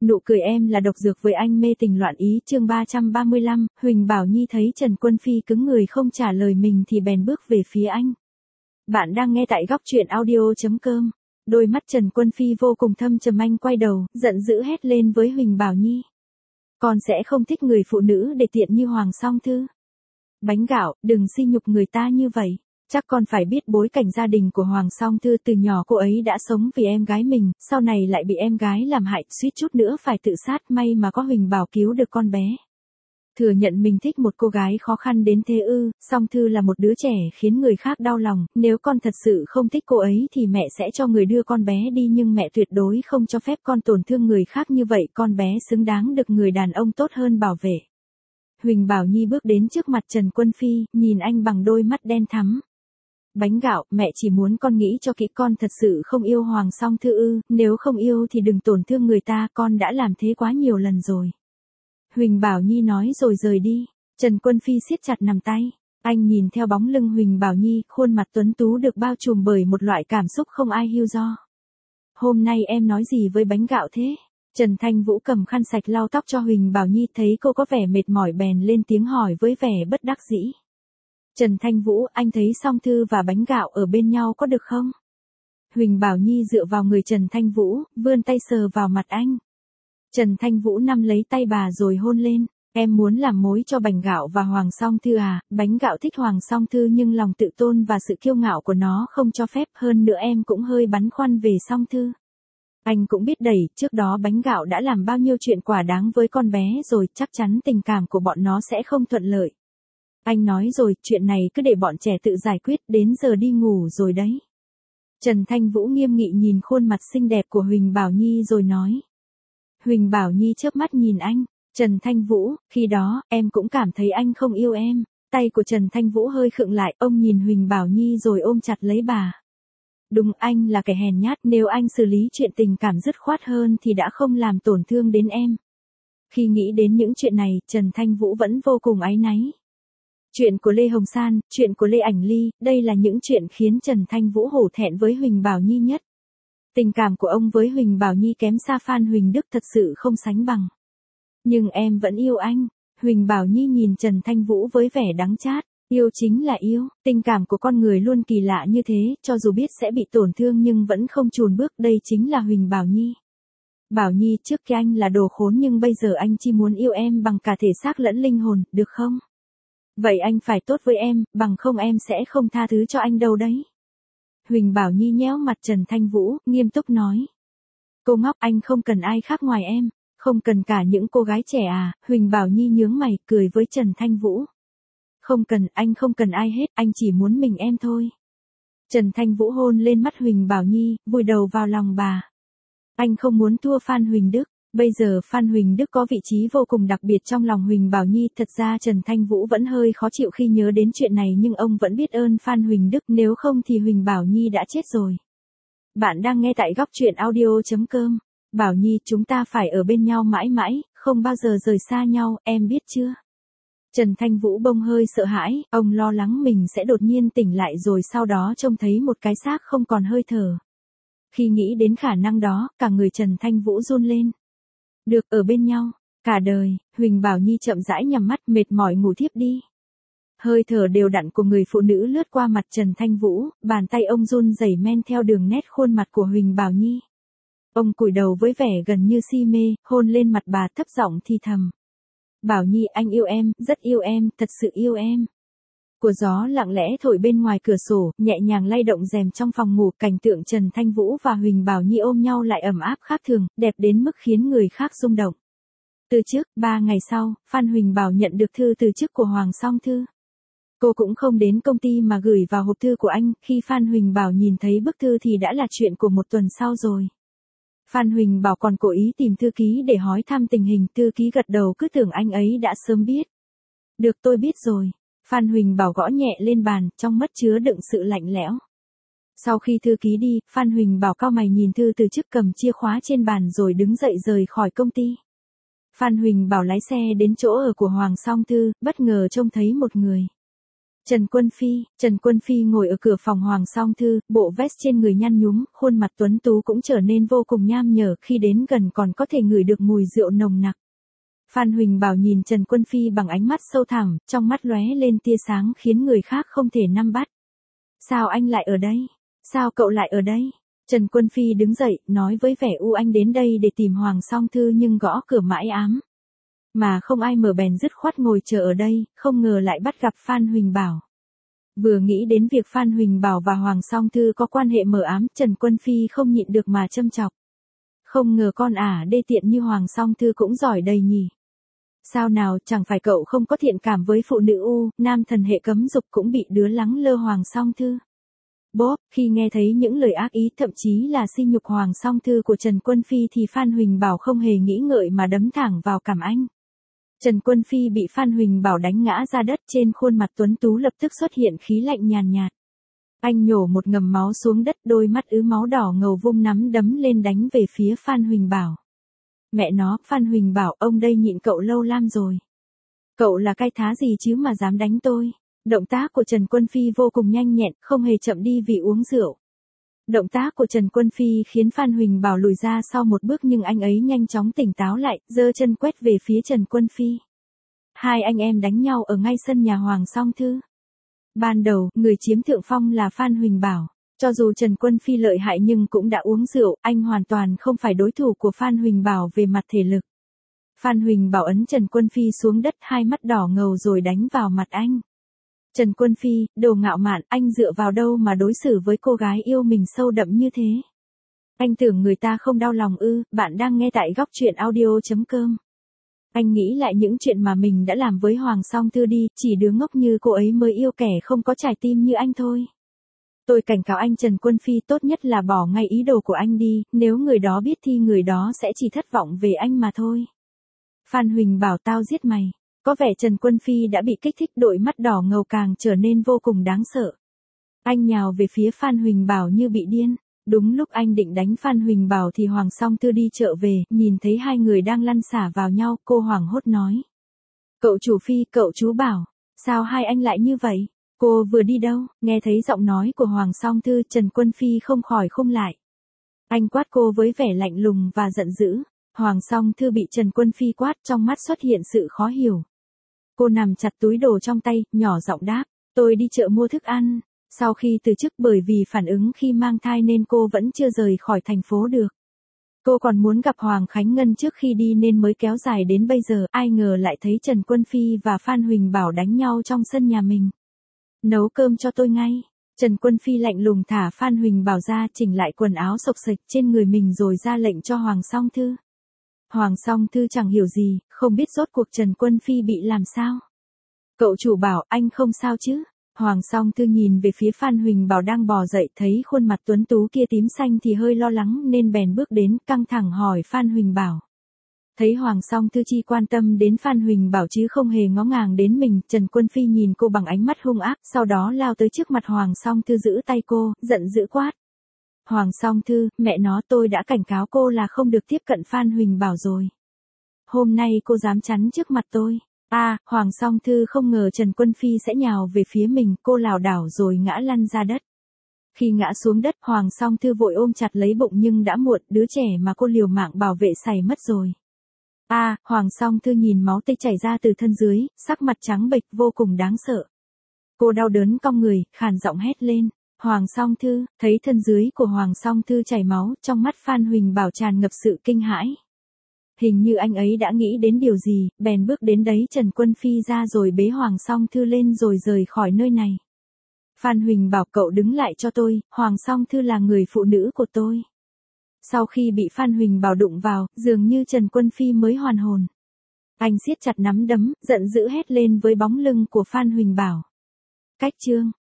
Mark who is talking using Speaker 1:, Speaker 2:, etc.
Speaker 1: Nụ cười em là độc dược với anh mê tình loạn ý chương 335, Huỳnh Bảo Nhi thấy Trần Quân Phi cứng người không trả lời mình thì bèn bước về phía anh. Bạn đang nghe tại góc truyện audio.com. Đôi mắt Trần Quân Phi vô cùng thâm trầm, anh quay đầu, giận dữ hét lên với Huỳnh Bảo Nhi. Con sẽ không thích người phụ nữ để tiện như Hoàng Song Thư. Bánh gạo, đừng sỉ nhục người ta như vậy. Chắc con phải biết bối cảnh gia đình của Hoàng Song Thư, từ nhỏ cô ấy đã sống vì em gái mình, sau này lại bị em gái làm hại, suýt chút nữa phải tự sát, may mà có Huỳnh Bảo cứu được con bé. Thừa nhận mình thích một cô gái khó khăn đến thế ư? Song Thư là một đứa trẻ khiến người khác đau lòng, nếu con thật sự không thích cô ấy thì mẹ sẽ cho người đưa con bé đi, nhưng mẹ tuyệt đối không cho phép con tổn thương người khác như vậy, con bé xứng đáng được người đàn ông tốt hơn bảo vệ. Huỳnh Bảo Nhi bước đến trước mặt Trần Quân Phi, nhìn anh bằng đôi mắt đen thắm. Bánh gạo, mẹ chỉ muốn con nghĩ cho kỹ, con thật sự không yêu Hoàng Song Thư ư? Nếu không yêu thì đừng tổn thương người ta, con đã làm thế quá nhiều lần rồi. Huỳnh Bảo Nhi nói rồi rời đi. Trần Quân Phi siết chặt nắm tay. Anh nhìn theo bóng lưng Huỳnh Bảo Nhi, khuôn mặt tuấn tú được bao trùm bởi một loại cảm xúc không ai hiểu do. Hôm nay em nói gì với bánh gạo thế? Trần Thanh Vũ cầm khăn sạch lau tóc cho Huỳnh Bảo Nhi, thấy cô có vẻ mệt mỏi bèn lên tiếng hỏi với vẻ bất đắc dĩ. Trần Thanh Vũ, anh thấy Song Thư và bánh gạo ở bên nhau có được không? Huỳnh Bảo Nhi dựa vào người Trần Thanh Vũ, vươn tay sờ vào mặt anh. Trần Thanh Vũ nắm lấy tay bà rồi hôn lên. Em muốn làm mối cho bánh gạo và Hoàng Song Thư à? Bánh gạo thích Hoàng Song Thư nhưng lòng tự tôn và sự kiêu ngạo của nó không cho phép, hơn nữa em cũng hơi băn khoăn về Song Thư. Anh cũng biết đẩy, trước đó bánh gạo đã làm bao nhiêu chuyện quả đáng với con bé rồi, chắc chắn tình cảm của bọn nó sẽ không thuận lợi. Anh nói rồi, chuyện này cứ để bọn trẻ tự giải quyết, đến giờ đi ngủ rồi đấy. Trần Thanh Vũ nghiêm nghị nhìn khuôn mặt xinh đẹp của Huỳnh Bảo Nhi rồi nói. Huỳnh Bảo Nhi chớp mắt nhìn anh. Trần Thanh Vũ, khi đó, em cũng cảm thấy anh không yêu em. Tay của Trần Thanh Vũ hơi khựng lại, ông nhìn Huỳnh Bảo Nhi rồi ôm chặt lấy bà. Đúng, anh là kẻ hèn nhát, nếu anh xử lý chuyện tình cảm dứt khoát hơn thì đã không làm tổn thương đến em. Khi nghĩ đến những chuyện này, Trần Thanh Vũ vẫn vô cùng áy náy. Chuyện của Lê Hồng San, chuyện của Lê Ảnh Ly, đây là những chuyện khiến Trần Thanh Vũ hổ thẹn với Huỳnh Bảo Nhi nhất. Tình cảm của ông với Huỳnh Bảo Nhi kém xa Phan Huỳnh Đức, thật sự không sánh bằng. Nhưng em vẫn yêu anh. Huỳnh Bảo Nhi nhìn Trần Thanh Vũ với vẻ đắng chát. Yêu chính là yêu, tình cảm của con người luôn kỳ lạ như thế, cho dù biết sẽ bị tổn thương nhưng vẫn không chùn bước, đây chính là Huỳnh Bảo Nhi. Bảo Nhi, trước kia anh là đồ khốn nhưng bây giờ anh chỉ muốn yêu em bằng cả thể xác lẫn linh hồn, được không? Vậy anh phải tốt với em, bằng không em sẽ không tha thứ cho anh đâu đấy. Huỳnh Bảo Nhi nhéo mặt Trần Thanh Vũ, nghiêm túc nói. Cô ngốc, anh không cần ai khác ngoài em, không cần cả những cô gái trẻ à? Huỳnh Bảo Nhi nhướng mày, cười với Trần Thanh Vũ. Không cần, anh không cần ai hết, anh chỉ muốn mình em thôi. Trần Thanh Vũ hôn lên mắt Huỳnh Bảo Nhi, vùi đầu vào lòng bà. Anh không muốn thua Phan Huỳnh Đức. Bây giờ Phan Huỳnh Đức có vị trí vô cùng đặc biệt trong lòng Huỳnh Bảo Nhi, thật ra Trần Thanh Vũ vẫn hơi khó chịu khi nhớ đến chuyện này nhưng ông vẫn biết ơn Phan Huỳnh Đức, nếu không thì Huỳnh Bảo Nhi đã chết rồi. Bạn đang nghe tại góc truyện audio.com. Bảo Nhi, chúng ta phải ở bên nhau mãi mãi, không bao giờ rời xa nhau, em biết chưa? Trần Thanh Vũ bỗng hơi sợ hãi, ông lo lắng mình sẽ đột nhiên tỉnh lại rồi sau đó trông thấy một cái xác không còn hơi thở. Khi nghĩ đến khả năng đó, cả người Trần Thanh Vũ run lên. Được ở bên nhau, cả đời, Huỳnh Bảo Nhi chậm rãi nhắm mắt, mệt mỏi ngủ thiếp đi. Hơi thở đều đặn của người phụ nữ lướt qua mặt Trần Thanh Vũ, bàn tay ông run rẩy men theo đường nét khuôn mặt của Huỳnh Bảo Nhi. Ông cúi đầu với vẻ gần như si mê, hôn lên mặt bà, thấp giọng thì thầm. Bảo Nhi, anh yêu em, rất yêu em, thật sự yêu em. Của gió lặng lẽ thổi bên ngoài cửa sổ, nhẹ nhàng lay động rèm trong phòng ngủ, cảnh tượng Trần Thanh Vũ và Huỳnh Bảo Nhi ôm nhau lại ấm áp khác thường, đẹp đến mức khiến người khác rung động. Từ trước, 3 ngày sau, Phan Huỳnh Bảo nhận được thư từ chức của Hoàng Song Thư. Cô cũng không đến công ty mà gửi vào hộp thư của anh, khi Phan Huỳnh Bảo nhìn thấy bức thư thì đã là chuyện của một tuần sau rồi. Phan Huỳnh Bảo còn cố ý tìm thư ký để hỏi thăm tình hình, thư ký gật đầu cứ tưởng anh ấy đã sớm biết. Được, tôi biết rồi. Phan Huỳnh Bảo gõ nhẹ lên bàn, trong mắt chứa đựng sự lạnh lẽo. Sau khi thư ký đi, Phan Huỳnh Bảo cau mày nhìn thư từ chức, cầm chìa khóa trên bàn rồi đứng dậy rời khỏi công ty. Phan Huỳnh Bảo lái xe đến chỗ ở của Hoàng Song Thư, bất ngờ trông thấy một người. Trần Quân Phi ngồi ở cửa phòng Hoàng Song Thư, bộ vest trên người nhăn nhúm, khuôn mặt tuấn tú cũng trở nên vô cùng nham nhở, khi đến gần còn có thể ngửi được mùi rượu nồng nặc. Phan Huỳnh Bảo nhìn Trần Quân Phi bằng ánh mắt sâu thẳm, trong mắt lóe lên tia sáng khiến người khác không thể nắm bắt. Sao anh lại ở đây? Sao cậu lại ở đây? Trần Quân Phi đứng dậy, nói với vẻ u anh đến đây để tìm Hoàng Song Thư nhưng gõ cửa mãi ám. Mà không ai mở bèn dứt khoát ngồi chờ ở đây, không ngờ lại bắt gặp Phan Huỳnh Bảo. Vừa nghĩ đến việc Phan Huỳnh Bảo và Hoàng Song Thư có quan hệ mờ ám, Trần Quân Phi không nhịn được mà châm chọc. Không ngờ con đê tiện như Hoàng Song Thư cũng giỏi đầy nhỉ. Sao nào, chẳng phải cậu không có thiện cảm với phụ nữ nam thần hệ cấm dục cũng bị đứa lắng lơ Hoàng Song Thư. Bốp, khi nghe thấy những lời ác ý thậm chí là sỉ nhục Hoàng Song Thư của Trần Quân Phi thì Phan Huỳnh Bảo không hề nghĩ ngợi mà đấm thẳng vào cằm anh. Trần Quân Phi bị Phan Huỳnh Bảo đánh ngã ra đất, trên khuôn mặt tuấn tú lập tức xuất hiện khí lạnh nhàn nhạt. Anh nhổ một ngầm máu xuống đất, đôi mắt ứ máu đỏ ngầu vung nắm đấm lên đánh về phía Phan Huỳnh Bảo. Mẹ nó, Phan Huỳnh Bảo, ông đây nhịn cậu lâu lắm rồi. Cậu là cái thá gì chứ mà dám đánh tôi? Động tác của Trần Quân Phi vô cùng nhanh nhẹn, không hề chậm đi vì uống rượu. Động tác của Trần Quân Phi khiến Phan Huỳnh Bảo lùi ra sau một bước nhưng anh ấy nhanh chóng tỉnh táo lại, giơ chân quét về phía Trần Quân Phi. Hai anh em đánh nhau ở ngay sân nhà Hoàng Song Thư. Ban đầu, người chiếm thượng phong là Phan Huỳnh Bảo. Cho dù Trần Quân Phi lợi hại nhưng cũng đã uống rượu, anh hoàn toàn không phải đối thủ của Phan Huỳnh Bảo về mặt thể lực. Phan Huỳnh Bảo ấn Trần Quân Phi xuống đất, hai mắt đỏ ngầu rồi đánh vào mặt anh. Trần Quân Phi, đồ ngạo mạn, anh dựa vào đâu mà đối xử với cô gái yêu mình sâu đậm như thế? Anh tưởng người ta không đau lòng ư? Bạn đang nghe tại góc truyện audio.com. Anh nghĩ lại những chuyện mà mình đã làm với Hoàng Song Thư đi, chỉ đứa ngốc như cô ấy mới yêu kẻ không có trái tim như anh thôi. Tôi cảnh cáo anh Trần Quân Phi, tốt nhất là bỏ ngay ý đồ của anh đi, nếu người đó biết thì người đó sẽ chỉ thất vọng về anh mà thôi. Phan Huỳnh Bảo, tao giết mày. Có vẻ Trần Quân Phi đã bị kích thích, đôi mắt đỏ ngầu càng trở nên vô cùng đáng sợ. Anh nhào về phía Phan Huỳnh Bảo như bị điên. Đúng lúc anh định đánh Phan Huỳnh Bảo thì Hoàng Song Thư đi chợ về, nhìn thấy hai người đang lăn xả vào nhau, cô hoảng hốt nói. Cậu chủ Phi, cậu chú Bảo, sao hai anh lại như vậy? Cô vừa đi đâu? Nghe thấy giọng nói của Hoàng Song Thư, Trần Quân Phi không khỏi khung lại. Anh quát cô với vẻ lạnh lùng và giận dữ. Hoàng Song Thư bị Trần Quân Phi quát, trong mắt xuất hiện sự khó hiểu. Cô nằm chặt túi đồ trong tay, nhỏ giọng đáp, tôi đi chợ mua thức ăn. Sau khi từ chức bởi vì phản ứng khi mang thai nên cô vẫn chưa rời khỏi thành phố được. Cô còn muốn gặp Hoàng Khánh Ngân trước khi đi nên mới kéo dài đến bây giờ, ai ngờ lại thấy Trần Quân Phi và Phan Huỳnh Bảo đánh nhau trong sân nhà mình. Nấu cơm cho tôi ngay. Trần Quân Phi lạnh lùng thả Phan Huỳnh Bảo ra, chỉnh lại quần áo xộc xệch trên người mình rồi ra lệnh cho Hoàng Song Thư. Hoàng Song Thư chẳng hiểu gì, không biết rốt cuộc Trần Quân Phi bị làm sao. Cậu chủ Bảo, anh không sao chứ? Hoàng Song Thư nhìn về phía Phan Huỳnh Bảo đang bò dậy, thấy khuôn mặt tuấn tú kia tím xanh thì hơi lo lắng nên bèn bước đến, căng thẳng hỏi Phan Huỳnh Bảo. Thấy Hoàng Song Thư chỉ quan tâm đến Phan Huỳnh Bảo chứ không hề ngó ngàng đến mình, Trần Quân Phi nhìn cô bằng ánh mắt hung ác, sau đó lao tới trước mặt Hoàng Song Thư giữ tay cô, giận dữ quát. Hoàng Song Thư, mẹ nó, tôi đã cảnh cáo cô là không được tiếp cận Phan Huỳnh Bảo rồi. Hôm nay cô dám chắn trước mặt tôi. Hoàng Song Thư không ngờ Trần Quân Phi sẽ nhào về phía mình, cô lảo đảo rồi ngã lăn ra đất. Khi ngã xuống đất, Hoàng Song Thư vội ôm chặt lấy bụng nhưng đã muộn, đứa trẻ mà cô liều mạng bảo vệ sảy mất rồi. Hoàng Song Thư nhìn máu tươi chảy ra từ thân dưới, sắc mặt trắng bệch vô cùng đáng sợ. Cô đau đớn cong người, khàn giọng hét lên. Hoàng Song Thư, thấy thân dưới của Hoàng Song Thư chảy máu, trong mắt Phan Huỳnh Bảo tràn ngập sự kinh hãi. Hình như anh ấy đã nghĩ đến điều gì, bèn bước đến đấy Trần Quân Phi ra rồi bế Hoàng Song Thư lên rồi rời khỏi nơi này. Phan Huỳnh Bảo, cậu đứng lại cho tôi, Hoàng Song Thư là người phụ nữ của tôi. Sau khi bị Phan Huỳnh Bảo đụng vào, dường như Trần Quân Phi mới hoàn hồn. Anh siết chặt nắm đấm, giận dữ hét lên với bóng lưng của Phan Huỳnh Bảo. Cách chương